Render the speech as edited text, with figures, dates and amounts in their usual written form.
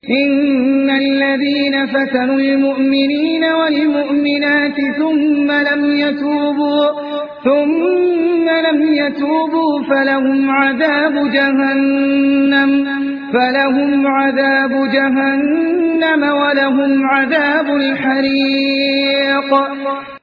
إن الذين فتنوا المؤمنين والمؤمنات ثم لم يتوبوا فلهم عذاب جهنم ولهم عذاب الحريق